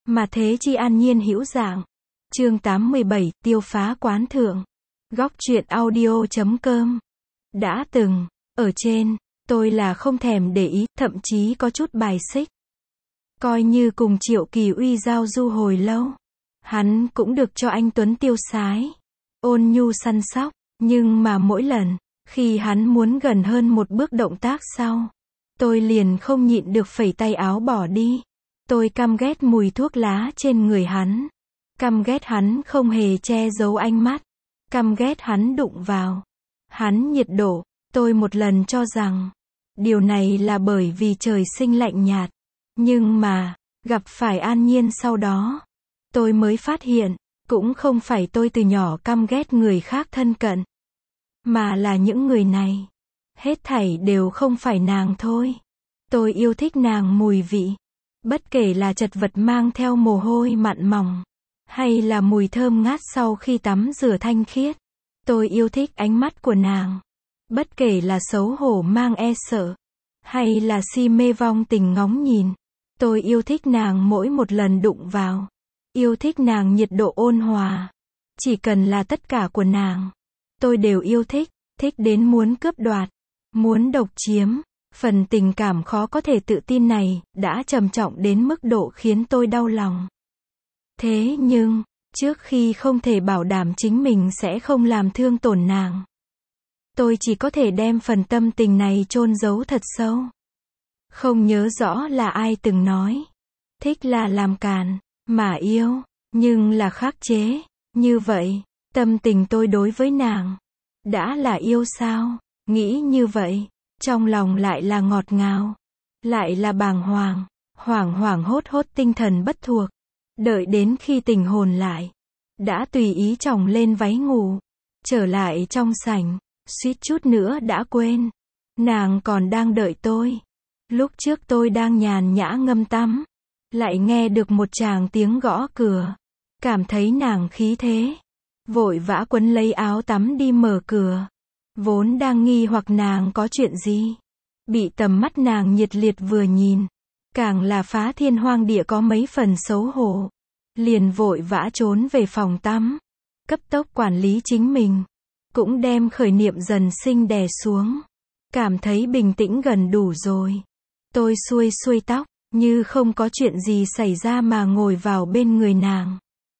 Mà thế chi an nhiên hữu dạng. Chương 87, tiêu phá quán thượng. Góc truyện audio.com. Đã từng, ở trên, tôi là không thèm để ý, thậm chí có chút bài xích. Coi như cùng Triệu Kỳ Uy giao du hồi lâu. Hắn cũng được cho anh Tuấn tiêu sái, ôn nhu săn sóc, nhưng mà mỗi lần, khi hắn muốn gần hơn một bước động tác sau, tôi liền không nhịn được phẩy tay áo bỏ đi. Tôi căm ghét mùi thuốc lá trên người hắn. Căm ghét hắn không hề che giấu ánh mắt. Căm ghét hắn đụng vào hắn nhiệt độ. Tôi một lần cho rằng điều này là bởi vì trời sinh lạnh nhạt. Nhưng mà, gặp phải An Nhiên sau đó, tôi mới phát hiện, cũng không phải tôi từ nhỏ căm ghét người khác thân cận, mà là những người này. Hết thảy đều không phải nàng thôi. Tôi yêu thích nàng mùi vị. Bất kể là chật vật mang theo mồ hôi mặn mỏng, hay là mùi thơm ngát sau khi tắm rửa thanh khiết. Tôi yêu thích ánh mắt của nàng. Bất kể là xấu hổ mang e sợ, hay là si mê vong tình ngóng nhìn. Tôi yêu thích nàng mỗi một lần đụng vào. Yêu thích nàng nhiệt độ ôn hòa. Chỉ cần là tất cả của nàng, tôi đều yêu thích. Thích đến muốn cướp đoạt, muốn độc chiếm. Phần tình cảm khó có thể tự tin này, đã trầm trọng đến mức độ khiến tôi đau lòng. Thế nhưng, trước khi không thể bảo đảm chính mình sẽ không làm thương tổn nàng, tôi chỉ có thể đem phần tâm tình này chôn giấu thật sâu. Không nhớ rõ là ai từng nói, thích là làm càn, mà yêu, nhưng là khắc chế. Như vậy, tâm tình tôi đối với nàng, đã là yêu sao? Nghĩ như vậy, trong lòng lại là ngọt ngào, lại là bàng hoàng, hoảng hốt tinh thần bất thuộc. Đợi đến khi tỉnh hồn lại, đã tùy ý chồng lên váy ngủ, trở lại trong sảnh, suýt chút nữa đã quên. Nàng còn đang đợi tôi. Lúc trước tôi đang nhàn nhã ngâm tắm, lại nghe được một tràng tiếng gõ cửa. Cảm thấy nàng khí thế, vội vã quấn lấy áo tắm đi mở cửa. Vốn đang nghi hoặc nàng có chuyện gì, bị tầm mắt nàng nhiệt liệt vừa nhìn, càng là phá thiên hoang địa có mấy phần xấu hổ. Liền vội vã trốn về phòng tắm, cấp tốc quản lý chính mình, cũng đem khởi niệm dần sinh đè xuống. Cảm thấy bình tĩnh gần đủ rồi. Tôi xuôi tóc, như không có chuyện gì xảy ra mà ngồi vào bên người nàng.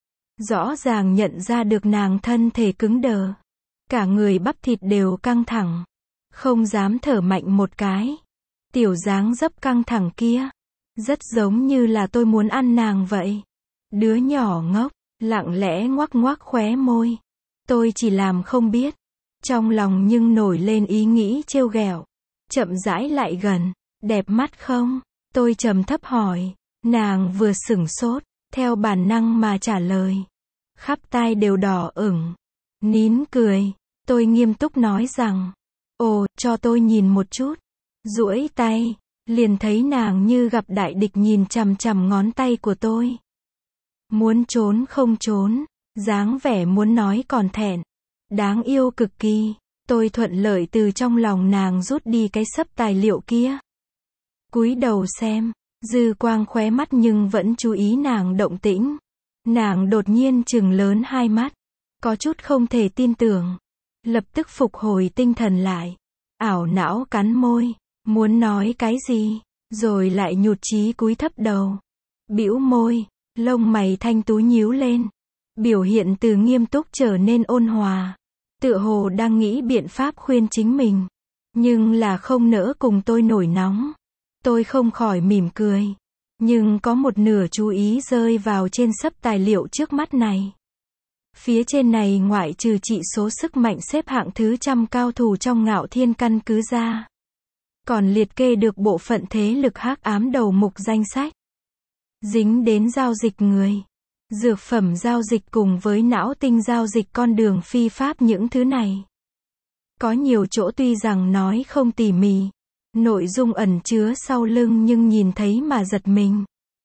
Rõ ràng nhận ra được nàng thân thể cứng đờ. Cả người bắp thịt đều căng thẳng. Không dám thở mạnh một cái. Tiểu dáng dấp căng thẳng kia, rất giống như là tôi muốn ăn nàng vậy. Đứa nhỏ ngốc, lặng lẽ ngoắc khóe môi. Tôi chỉ làm không biết. Trong lòng nhưng nổi lên ý nghĩ trêu ghẹo. Chậm rãi lại gần. Đẹp mắt không? Tôi trầm thấp hỏi. Nàng vừa sửng sốt, theo bản năng mà trả lời. Khắp tai đều đỏ ửng. Nín cười. Tôi nghiêm túc nói rằng, ồ, cho tôi nhìn một chút. Duỗi tay, liền thấy nàng như gặp đại địch nhìn chằm chằm ngón tay của tôi. Muốn trốn không trốn, dáng vẻ muốn nói còn thẹn. Đáng yêu cực kỳ. Tôi thuận lợi từ trong lòng nàng rút đi cái xấp tài liệu kia. Cúi đầu xem, dư quang khóe mắt nhưng vẫn chú ý nàng động tĩnh. Nàng đột nhiên trừng lớn hai mắt, có chút không thể tin tưởng. Lập tức phục hồi tinh thần lại, ảo não cắn môi, muốn nói cái gì, rồi lại nhụt chí cúi thấp đầu, bĩu môi, lông mày thanh tú nhíu lên, biểu hiện từ nghiêm túc trở nên ôn hòa, tựa hồ đang nghĩ biện pháp khuyên chính mình, nhưng là không nỡ cùng tôi nổi nóng. Tôi không khỏi mỉm cười, nhưng có một nửa chú ý rơi vào trên xấp tài liệu trước mắt này. Phía trên này ngoại trừ chỉ số sức mạnh xếp hạng thứ 100 cao thủ trong Ngạo Thiên căn cứ ra, còn liệt kê được bộ phận thế lực hắc ám đầu mục danh sách. Dính đến giao dịch người, dược phẩm giao dịch cùng với não tinh giao dịch con đường phi pháp những thứ này. Có nhiều chỗ tuy rằng nói không tỉ mỉ, nội dung ẩn chứa sau lưng nhưng nhìn thấy mà giật mình.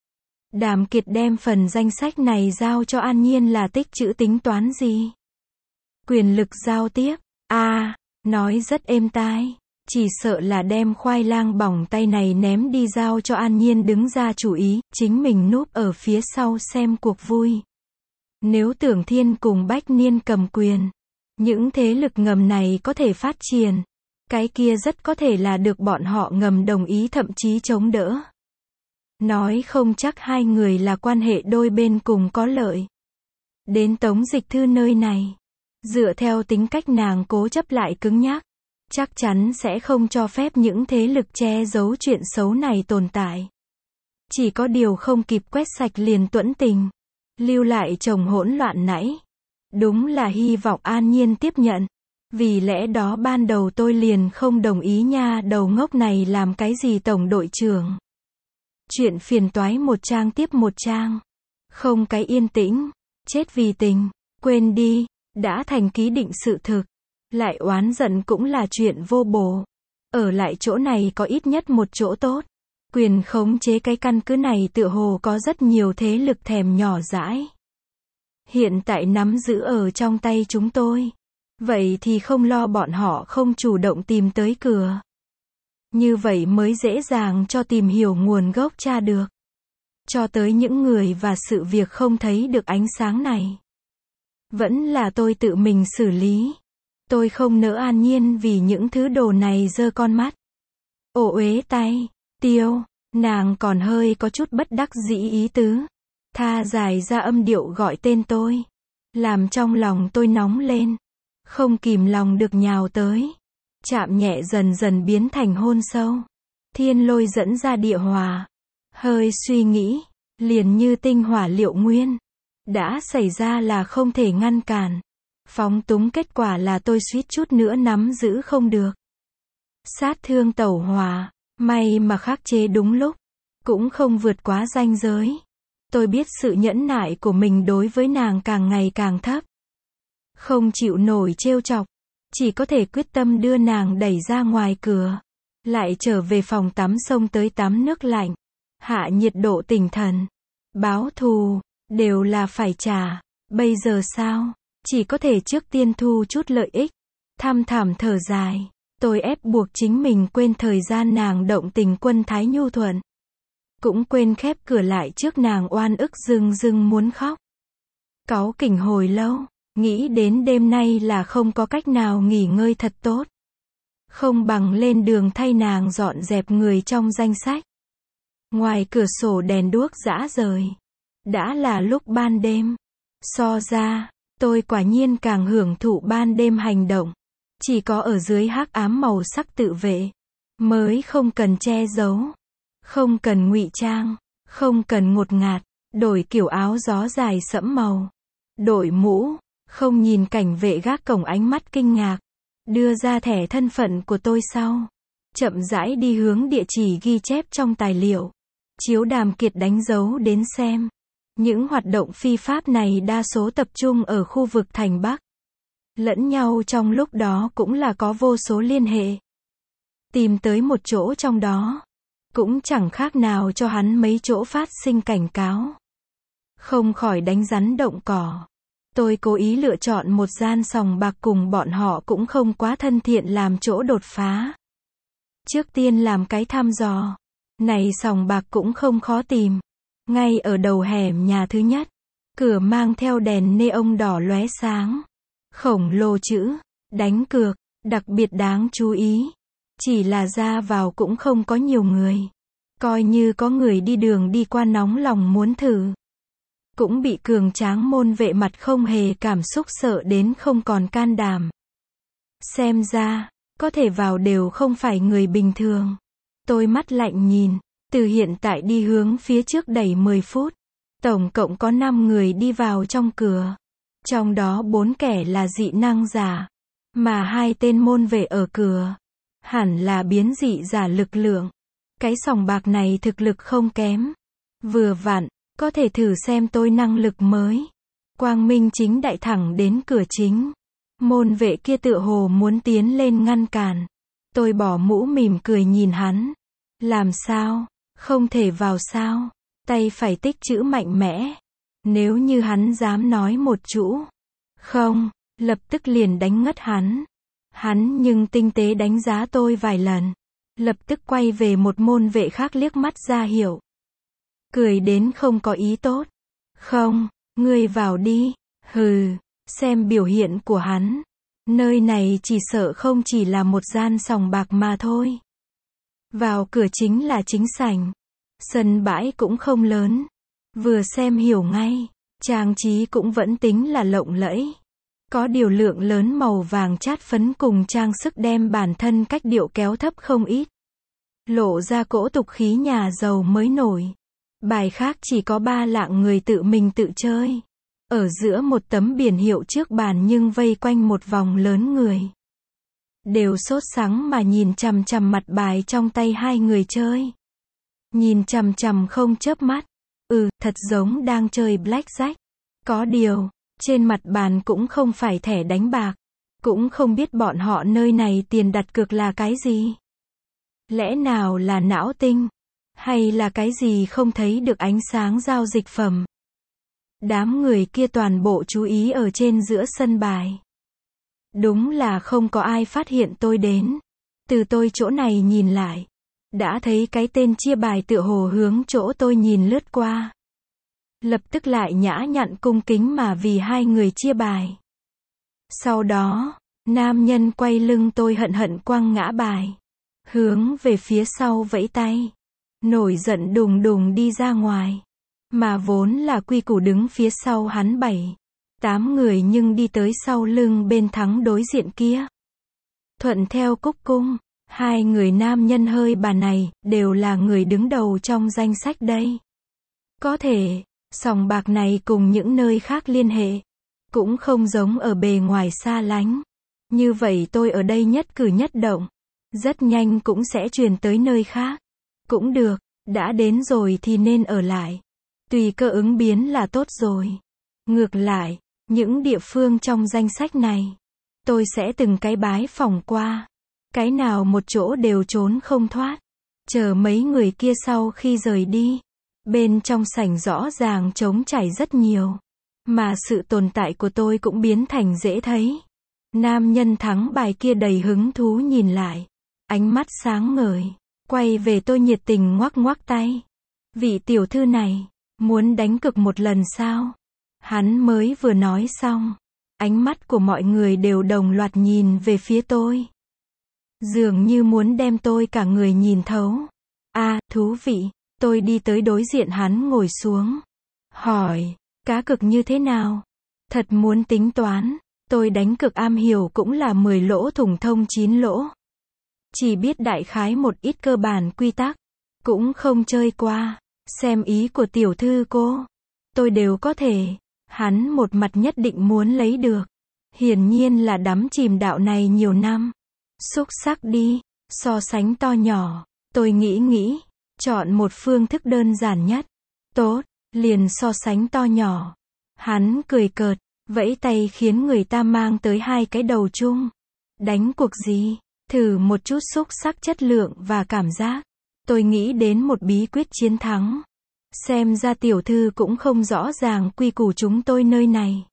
Đàm Kiệt đem phần danh sách này giao cho An Nhiên là tích trữ tính toán gì? Quyền lực giao tiếp. Nói rất êm tai. Chỉ sợ là đem khoai lang bỏng tay này ném đi giao cho An Nhiên đứng ra chủ ý, chính mình núp ở phía sau xem cuộc vui. Nếu Tưởng Thiên cùng Bách Niên cầm quyền, những thế lực ngầm này có thể phát triển, cái kia rất có thể là được bọn họ ngầm đồng ý thậm chí chống đỡ. Nói không chắc hai người là quan hệ đôi bên cùng có lợi. Đến Tống Dịch Thư nơi này, dựa theo tính cách nàng cố chấp lại cứng nhắc, chắc chắn sẽ không cho phép những thế lực che giấu chuyện xấu này tồn tại. Chỉ có điều không kịp quét sạch liền tuẫn tình, lưu lại chồng hỗn loạn nãy. Đúng là hy vọng An Nhiên tiếp nhận. Vì lẽ đó ban đầu tôi liền không đồng ý nha đầu ngốc này làm cái gì tổng đội trưởng. Chuyện phiền toái một trang tiếp một trang. Không cái yên tĩnh. Chết vì tình. Quên đi. Đã thành ký định sự thực. Lại oán giận cũng là chuyện vô bổ. Ở lại chỗ này có ít nhất một chỗ tốt. Quyền khống chế cái căn cứ này tựa hồ có rất nhiều thế lực thèm nhỏ dãi. Hiện tại nắm giữ ở trong tay chúng tôi. Vậy thì không lo bọn họ không chủ động tìm tới cửa. Như vậy mới dễ dàng cho tìm hiểu nguồn gốc tra được. Cho tới những người và sự việc không thấy được ánh sáng này. Vẫn là tôi tự mình xử lý. Tôi không nỡ An Nhiên vì những thứ đồ này giơ con mắt. Ồ uế tay, Tiêu, nàng còn hơi có chút bất đắc dĩ ý tứ. Tha dài ra âm điệu gọi tên tôi. Làm trong lòng tôi nóng lên. Không kìm lòng được nhào tới. Chạm nhẹ dần dần biến thành hôn sâu. Thiên lôi dẫn ra địa hòa. Hơi suy nghĩ, liền như tinh hỏa liệu nguyên. Đã xảy ra là không thể ngăn cản. Phóng túng kết quả là tôi suýt chút nữa nắm giữ không được. Sát thương tẩu hỏa. May mà khắc chế đúng lúc. Cũng không vượt quá ranh giới. Tôi biết sự nhẫn nại của mình đối với nàng càng ngày càng thấp. Không chịu nổi trêu chọc. Chỉ có thể quyết tâm đưa nàng đẩy ra ngoài cửa. Lại trở về phòng tắm xông tới tắm nước lạnh. Hạ nhiệt độ tinh thần. Báo thù. Đều là phải trả. Bây giờ sao? Chỉ có thể trước tiên thu chút lợi ích. Thăm thẳm thở dài. Tôi ép buộc chính mình quên thời gian nàng động tình quân thái nhu thuận. Cũng quên khép cửa lại trước nàng oan ức rưng rưng muốn khóc. Cáu kỉnh hồi lâu. Nghĩ đến đêm nay là không có cách nào nghỉ ngơi thật tốt. Không bằng lên đường thay nàng dọn dẹp người trong danh sách. Ngoài cửa sổ đèn đuốc rã rời. Đã là lúc ban đêm. So ra, tôi quả nhiên càng hưởng thụ ban đêm hành động. Chỉ có ở dưới hắc ám màu sắc tự vệ. Mới không cần che giấu. Không cần ngụy trang. Không cần ngột ngạt. Đổi kiểu áo gió dài sẫm màu. Đội mũ. Không nhìn cảnh vệ gác cổng ánh mắt kinh ngạc. Đưa ra thẻ thân phận của tôi sau. Chậm rãi đi hướng địa chỉ ghi chép trong tài liệu. Chiếu Đàm Kiệt đánh dấu đến xem. Những hoạt động phi pháp này đa số tập trung ở khu vực thành Bắc. Lẫn nhau trong lúc đó cũng là có vô số liên hệ. Tìm tới một chỗ trong đó. Cũng chẳng khác nào cho hắn mấy chỗ phát sinh cảnh cáo. Không khỏi đánh rắn động cỏ. Tôi cố ý lựa chọn một gian sòng bạc cùng bọn họ cũng không quá thân thiện làm chỗ đột phá. Trước tiên làm cái thăm dò. Này sòng bạc cũng không khó tìm. Ngay ở đầu hẻm nhà thứ nhất. Cửa mang theo đèn neon đỏ lóe sáng. Khổng lồ chữ. Đánh cược. Đặc biệt đáng chú ý. Chỉ là ra vào cũng không có nhiều người. Coi như có người đi đường đi qua nóng lòng muốn thử. Cũng bị cường tráng môn vệ mặt không hề cảm xúc sợ đến không còn can đảm. Xem ra, có thể vào đều không phải người bình thường. Tôi mắt lạnh nhìn, từ hiện tại đi hướng phía trước đẩy 10 phút. Tổng cộng có 5 người đi vào trong cửa. Trong đó 4 kẻ là dị năng giả. Mà 2 tên môn vệ ở cửa. Hẳn là biến dị giả lực lượng. Cái sòng bạc này thực lực không kém. Vừa vặn. Có thể thử xem tôi năng lực mới. Quang minh chính đại thẳng đến cửa chính. Môn vệ kia tựa hồ muốn tiến lên ngăn cản. Tôi bỏ mũ mỉm cười nhìn hắn. Làm sao? Không thể vào sao? Tay phải tích chữ mạnh mẽ. Nếu như hắn dám nói một chữ. Không, lập tức liền đánh ngất hắn. Hắn nhưng tinh tế đánh giá tôi vài lần. Lập tức quay về một môn vệ khác liếc mắt ra hiệu. Cười đến không có ý tốt. Không, ngươi vào đi. Hừ, xem biểu hiện của hắn. Nơi này chỉ sợ không chỉ là một gian sòng bạc mà thôi. Vào cửa chính là chính sảnh. Sân bãi cũng không lớn. Vừa xem hiểu ngay. Trang trí cũng vẫn tính là lộng lẫy. Có điều lượng lớn màu vàng chát phấn cùng trang sức đem bản thân cách điệu kéo thấp không ít. Lộ ra cỗ tục khí nhà giàu mới nổi. Bài khác chỉ có 3 lạng người tự mình tự chơi. Ở giữa một tấm biển hiệu trước bàn nhưng vây quanh một vòng lớn người. Đều sốt sắng mà nhìn chằm chằm mặt bài trong tay hai người chơi. Nhìn chằm chằm không chớp mắt. Thật giống đang chơi blackjack. Có điều, trên mặt bàn cũng không phải thẻ đánh bạc. Cũng không biết bọn họ nơi này tiền đặt cược là cái gì. Lẽ nào là não tinh? Hay là cái gì không thấy được ánh sáng giao dịch phẩm? Đám người kia toàn bộ chú ý ở trên giữa sân bài. Đúng là không có ai phát hiện tôi đến. Từ tôi chỗ này nhìn lại. Đã thấy cái tên chia bài tựa hồ hướng chỗ tôi nhìn lướt qua. Lập tức lại nhã nhặn cung kính mà vì hai người chia bài. Sau đó, nam nhân quay lưng tôi hận hận quăng ngã bài. Hướng về phía sau vẫy tay. Nổi giận đùng đùng đi ra ngoài. Mà vốn là quy củ đứng phía sau hắn 7-8 người nhưng đi tới sau lưng bên thắng đối diện kia. Thuận theo cúc cung, hai người nam nhân hơi bà này, đều là người đứng đầu trong danh sách đây. Có thể, sòng bạc này cùng những nơi khác liên hệ. Cũng không giống ở bề ngoài xa lánh. Như vậy tôi ở đây nhất cử nhất động. Rất nhanh cũng sẽ truyền tới nơi khác. Cũng được, đã đến rồi thì nên ở lại. Tùy cơ ứng biến là tốt rồi. Ngược lại, những địa phương trong danh sách này, tôi sẽ từng cái bái phỏng qua. Cái nào một chỗ đều trốn không thoát. Chờ mấy người kia sau khi rời đi. Bên trong sảnh rõ ràng trống trải rất nhiều. Mà sự tồn tại của tôi cũng biến thành dễ thấy. Nam nhân thắng bài kia đầy hứng thú nhìn lại. Ánh mắt sáng ngời. Quay về tôi nhiệt tình ngoắc ngoắc tay. Vị tiểu thư này, muốn đánh cược một lần sao? Hắn mới vừa nói xong. Ánh mắt của mọi người đều đồng loạt nhìn về phía tôi. Dường như muốn đem tôi cả người nhìn thấu. Thú vị. Tôi đi tới đối diện hắn ngồi xuống. Hỏi, cá cược như thế nào? Thật muốn tính toán. Tôi đánh cược am hiểu cũng là 10 lỗ thủng thông 9 lỗ. Chỉ biết đại khái một ít cơ bản quy tắc. Cũng không chơi qua. Xem ý của tiểu thư cô. Tôi đều có thể. Hắn một mặt nhất định muốn lấy được. Hiển nhiên là đắm chìm đạo này nhiều năm. Xúc sắc đi. So sánh to nhỏ. Tôi nghĩ. Chọn một phương thức đơn giản nhất. Tốt. Liền so sánh to nhỏ. Hắn cười cợt. Vẫy tay khiến người ta mang tới hai cái đầu chung. Đánh cuộc gì? Thử một chút xúc sắc chất lượng và cảm giác. Tôi nghĩ đến một bí quyết chiến thắng. Xem ra tiểu thư cũng không rõ ràng quy củ chúng tôi nơi này.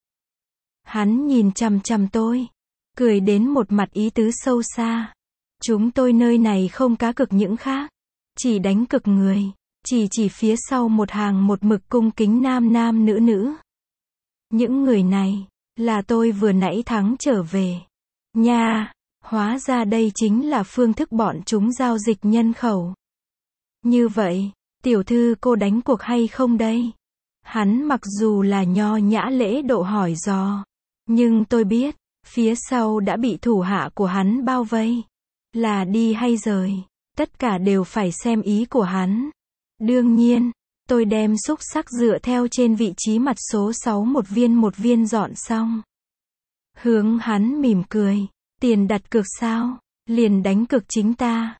Hắn nhìn chằm chằm tôi. Cười đến một mặt ý tứ sâu xa. Chúng tôi nơi này không cá cược những khác. Chỉ đánh cược người. Chỉ phía sau một hàng một mực cung kính nam nữ. Những người này, là tôi vừa nãy thắng trở về. Nha, hóa ra đây chính là phương thức bọn chúng giao dịch nhân khẩu. Như vậy, tiểu thư cô đánh cuộc hay không đây? Hắn mặc dù là nho nhã lễ độ hỏi dò. Nhưng tôi biết, phía sau đã bị thủ hạ của hắn bao vây. Là đi hay rời, tất cả đều phải xem ý của hắn. Đương nhiên, tôi đem xúc sắc dựa theo trên vị trí mặt số 6 một viên dọn xong. Hướng hắn mỉm cười. Tiền đặt cược sao? Liền đánh cược chính ta.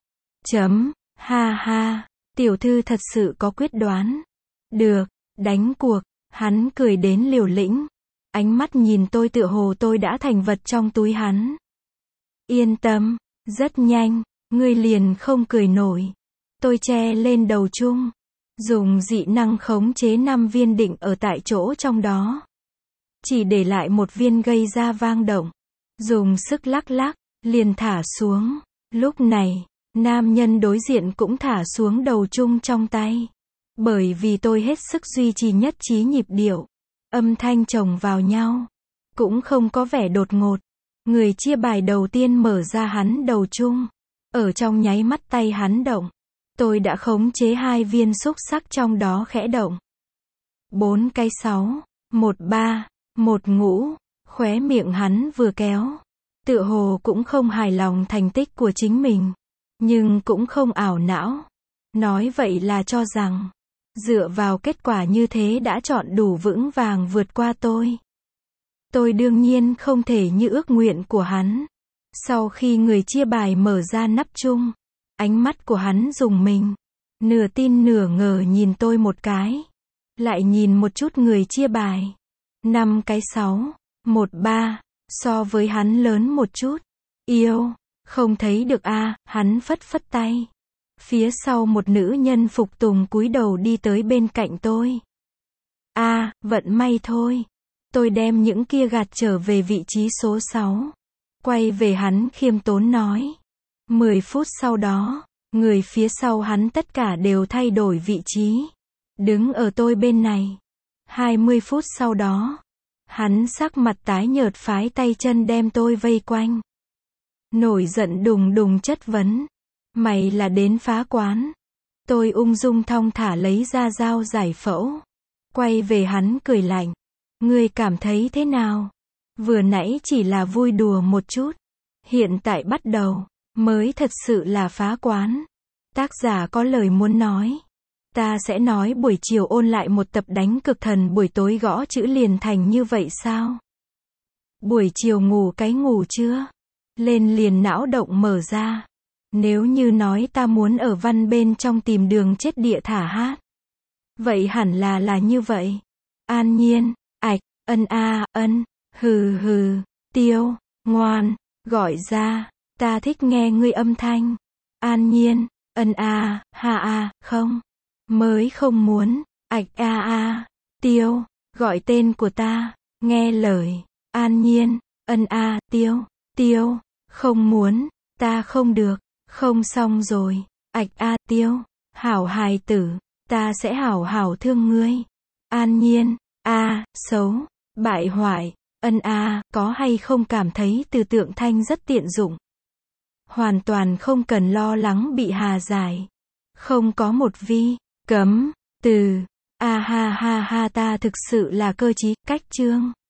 Ha, tiểu thư thật sự có quyết đoán. Được, đánh cuộc. Hắn cười đến liều lĩnh. Ánh mắt nhìn tôi tựa hồ tôi đã thành vật trong túi hắn. Yên tâm, rất nhanh, ngươi liền không cười nổi. Tôi che lên đầu chung. Dùng dị năng khống chế 5 viên định ở tại chỗ trong đó. Chỉ để lại một viên gây ra vang động. Dùng sức lắc, liền thả xuống. Lúc này, nam nhân đối diện cũng thả xuống đầu chung trong tay. Bởi vì tôi hết sức duy trì nhất trí nhịp điệu. Âm thanh chồng vào nhau. Cũng không có vẻ đột ngột. Người chia bài đầu tiên mở ra hắn đầu chung. Ở trong nháy mắt tay hắn động. Tôi đã khống chế 2 viên xúc xắc trong đó khẽ động. 4 cái 6, 1 3, 1 ngũ, khóe miệng hắn vừa kéo. Tựa hồ cũng không hài lòng thành tích của chính mình. Nhưng cũng không ảo não. Nói vậy là cho rằng, dựa vào kết quả như thế đã chọn đủ vững vàng vượt qua tôi. Tôi đương nhiên không thể như ước nguyện của hắn. Sau khi người chia bài mở ra nắp chung, ánh mắt của hắn rùng mình. Nửa tin nửa ngờ nhìn tôi một cái. Lại nhìn một chút người chia bài. 5 cái 6, 1 3, so với hắn lớn một chút. Yêu, không thấy được a, hắn phất phất tay. Phía sau một nữ nhân phục tùng cúi đầu đi tới bên cạnh tôi. Vận may thôi. Tôi đem những kia gạt trở về vị trí số 6. Quay về hắn khiêm tốn nói. 10 phút sau đó, người phía sau hắn tất cả đều thay đổi vị trí. Đứng ở tôi bên này. 20 phút sau đó, hắn sắc mặt tái nhợt phái tay chân đem tôi vây quanh. Nổi giận đùng đùng chất vấn. Mày là đến phá quán. Tôi ung dung thong thả lấy ra dao giải phẫu. Quay về hắn cười lạnh. Ngươi cảm thấy thế nào? Vừa nãy chỉ là vui đùa một chút. Hiện tại bắt đầu, mới thật sự là phá quán. Tác giả có lời muốn nói. Ta sẽ nói buổi chiều ôn lại một tập đánh cực thần, buổi tối gõ chữ liền thành như vậy sao? Buổi chiều ngủ cái ngủ chưa? Lên liền não động mở ra. Nếu như nói ta muốn ở văn bên trong tìm đường chết địa thả hát. Vậy hẳn là như vậy. An nhiên, ạch, ân, hừ, tiêu, ngoan, gọi ra, ta thích nghe ngươi âm thanh. An nhiên, không, mới không muốn, ạch tiêu, gọi tên của ta, nghe lời. An nhiên, tiêu, không muốn, ta không được, không xong rồi, ạch tiêu, hảo hài tử, ta sẽ hảo hảo thương ngươi. An nhiên, xấu, bại hoại, có hay không cảm thấy từ tượng thanh rất tiện dụng? Hoàn toàn không cần lo lắng bị hà giải. Không có một vi, cấm, từ, ta thực sự là cơ trí, cách chương.